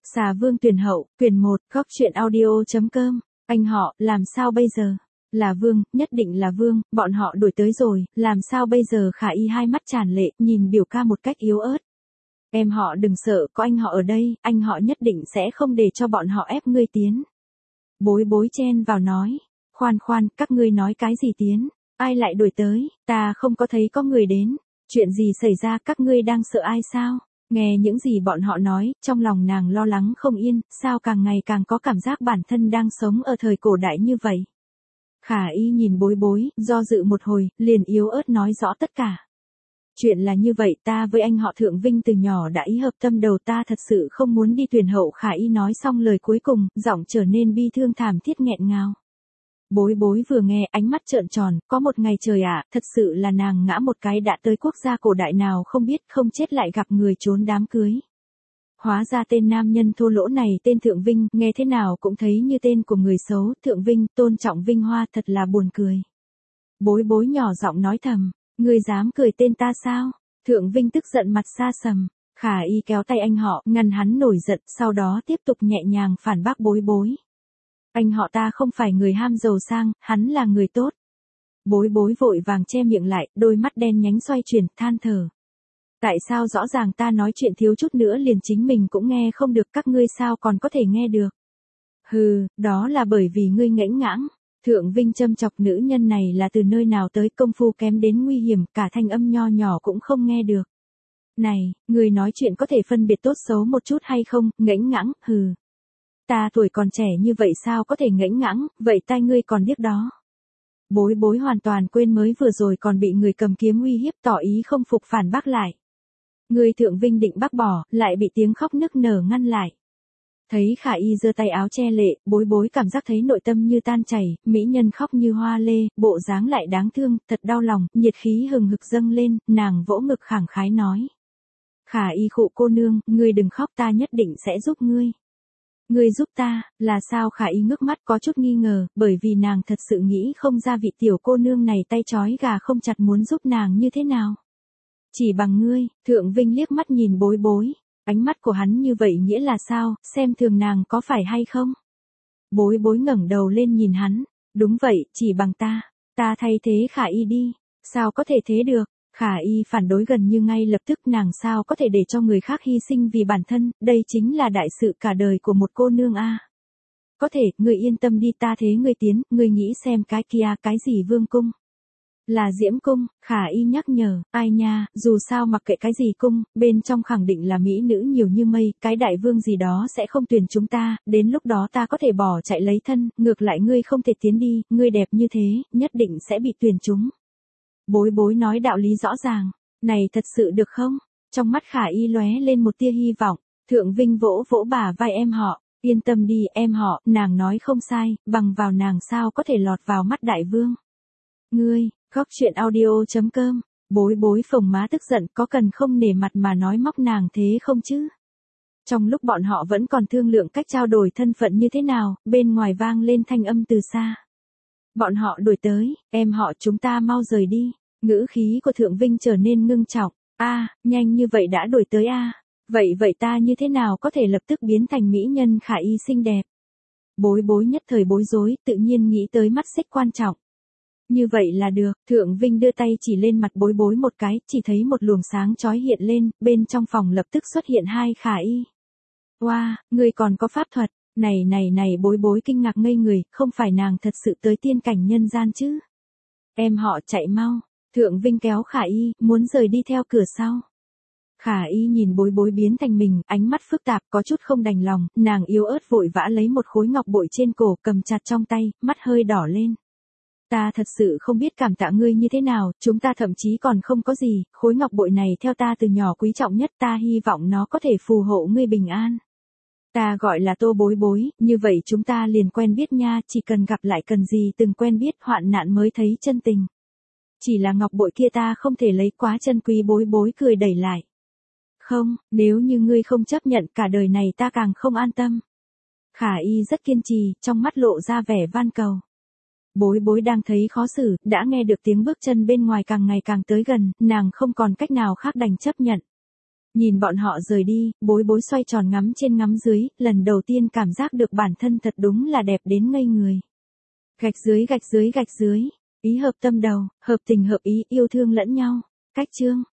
Xà Vương tuyển hậu, quyển 1, góc truyện audio.com, anh họ, làm sao bây giờ? Là Vương, nhất định là Vương, bọn họ đuổi tới rồi, làm sao bây giờ? Khả Y hai mắt tràn lệ, nhìn biểu ca một cách yếu ớt. Em họ đừng sợ, có anh họ ở đây, anh họ nhất định sẽ không để cho bọn họ ép ngươi tiến. Bối bối chen vào nói, khoan khoan, các ngươi nói cái gì tiến? Ai lại đuổi tới? Ta không có thấy có người đến. Chuyện gì xảy ra, các ngươi đang sợ ai sao? Nghe những gì bọn họ nói, trong lòng nàng lo lắng không yên, sao càng ngày càng có cảm giác bản thân đang sống ở thời cổ đại như vậy. Khả Y nhìn bối bối, do dự một hồi, liền yếu ớt nói rõ tất cả. Chuyện là như vậy, ta với anh họ Thượng Vinh từ nhỏ đã ý hợp tâm đầu, ta thật sự không muốn đi tuyển hậu. Khả Y nói xong lời cuối cùng, giọng trở nên bi thương thảm thiết nghẹn ngào. Bối bối vừa nghe, ánh mắt trợn tròn, có một ngày trời ạ, thật sự là nàng ngã một cái đã tới quốc gia cổ đại nào không biết, không chết lại gặp người trốn đám cưới. Hóa ra tên nam nhân thô lỗ này tên Thượng Vinh, nghe thế nào cũng thấy như tên của người xấu. Thượng Vinh, tôn trọng vinh hoa, thật là buồn cười. Bối bối nhỏ giọng nói thầm, ngươi dám cười tên ta sao? Thượng Vinh tức giận mặt xa sầm. Khả Y kéo tay anh họ, ngăn hắn nổi giận, sau đó tiếp tục nhẹ nhàng phản bác bối bối. Anh họ ta không phải người ham giàu sang, hắn là người tốt. Bối bối vội vàng che miệng lại, đôi mắt đen nhánh xoay chuyển, than thở. Tại sao rõ ràng ta nói chuyện thiếu chút nữa liền chính mình cũng nghe không được, các ngươi sao còn có thể nghe được? Hừ, đó là bởi vì ngươi ngẫnh ngãng. Thượng Vinh châm chọc nữ nhân này là từ nơi nào tới, công phu kém đến nguy hiểm, cả thanh âm nho nhỏ cũng không nghe được. Này, ngươi nói chuyện có thể phân biệt tốt xấu một chút hay không? Ngẫnh ngãng, hừ. Ta tuổi còn trẻ như vậy sao có thể ngẫnh ngãng, vậy tai ngươi còn điếc đó. Bối bối hoàn toàn quên mới vừa rồi còn bị người cầm kiếm uy hiếp, tỏ ý không phục phản bác lại. Người Thượng Vinh định bác bỏ, lại bị tiếng khóc nức nở ngăn lại. Thấy Khả Y giơ tay áo che lệ, bối bối cảm giác thấy nội tâm như tan chảy, mỹ nhân khóc như hoa lê, bộ dáng lại đáng thương, thật đau lòng, nhiệt khí hừng hực dâng lên, nàng vỗ ngực khẳng khái nói. Khả Y khụ cô nương, ngươi đừng khóc, ta nhất định sẽ giúp ngươi. Ngươi giúp ta, là sao? Khả Y ngước mắt có chút nghi ngờ, bởi vì nàng thật sự nghĩ không ra vị tiểu cô nương này tay trói gà không chặt muốn giúp nàng như thế nào. Chỉ bằng ngươi. Thượng Vinh liếc mắt nhìn bối bối, ánh mắt của hắn như vậy nghĩa là sao, xem thường nàng có phải hay không? Bối bối ngẩng đầu lên nhìn hắn, đúng vậy, chỉ bằng ta thay thế Khả Y đi, sao có thể thế được? Khả Y phản đối gần như ngay lập tức, nàng sao có thể để cho người khác hy sinh vì bản thân, đây chính là đại sự cả đời của một cô nương a. Có thể, ngươi yên tâm đi, ta thế ngươi tiến, ngươi nghĩ xem cái kia, cái gì Vương cung? Là Diễm cung. Khả Y nhắc nhở, ai nha, dù sao mặc kệ cái gì cung, bên trong khẳng định là mỹ nữ nhiều như mây, cái đại vương gì đó sẽ không tuyển chúng ta, đến lúc đó ta có thể bỏ chạy lấy thân, ngược lại ngươi không thể tiến đi, ngươi đẹp như thế, nhất định sẽ bị tuyển chúng. Bối bối nói đạo lý rõ ràng, này thật sự được không? Trong mắt Khả Y lóe lên một tia hy vọng. Thượng Vinh vỗ vỗ bả vai em họ, yên tâm đi em họ, nàng nói không sai, bằng vào nàng sao có thể lọt vào mắt đại vương. Ngươi, góc truyện audio.com, bối bối phồng má tức giận, có cần không nể mặt mà nói móc nàng thế không chứ? Trong lúc bọn họ vẫn còn thương lượng cách trao đổi thân phận như thế nào, bên ngoài vang lên thanh âm từ xa. Bọn họ đuổi tới, em họ chúng ta mau rời đi. Ngữ khí của Thượng Vinh trở nên ngưng trọng. Nhanh như vậy đã đuổi tới a? Vậy ta như thế nào có thể lập tức biến thành mỹ nhân Khả Y xinh đẹp? Bối bối nhất thời bối rối, tự nhiên nghĩ tới mắt xích quan trọng. Như vậy là được. Thượng Vinh đưa tay chỉ lên mặt bối bối một cái, chỉ thấy một luồng sáng chói hiện lên, bên trong phòng lập tức xuất hiện hai Khả Y. Wow, ngươi còn có pháp thuật. Này bối bối kinh ngạc ngây người, không phải nàng thật sự tới tiên cảnh nhân gian chứ? Em họ chạy mau. Thượng Vinh kéo Khả Y, muốn rời đi theo cửa sau. Khả Y nhìn bối bối biến thành mình, ánh mắt phức tạp, có chút không đành lòng, nàng yếu ớt vội vã lấy một khối ngọc bội trên cổ, cầm chặt trong tay, mắt hơi đỏ lên. Ta thật sự không biết cảm tạ ngươi như thế nào, chúng ta thậm chí còn không có gì, khối ngọc bội này theo ta từ nhỏ quý trọng nhất, ta hy vọng nó có thể phù hộ ngươi bình an. Ta gọi là Tô Bối Bối, như vậy chúng ta liền quen biết nha, chỉ cần gặp lại cần gì từng quen biết, hoạn nạn mới thấy chân tình. Chỉ là ngọc bội kia ta không thể lấy, quá chân quý. Bối bối cười đẩy lại. Không, nếu như ngươi không chấp nhận, cả đời này ta càng không an tâm. Khả Y rất kiên trì, trong mắt lộ ra vẻ van cầu. Bối bối đang thấy khó xử, đã nghe được tiếng bước chân bên ngoài càng ngày càng tới gần, nàng không còn cách nào khác đành chấp nhận. Nhìn bọn họ rời đi, bối bối xoay tròn ngắm trên ngắm dưới, lần đầu tiên cảm giác được bản thân thật đúng là đẹp đến ngây người. Gạch dưới gạch dưới gạch dưới, ý hợp tâm đầu, hợp tình hợp ý, yêu thương lẫn nhau. Cách chương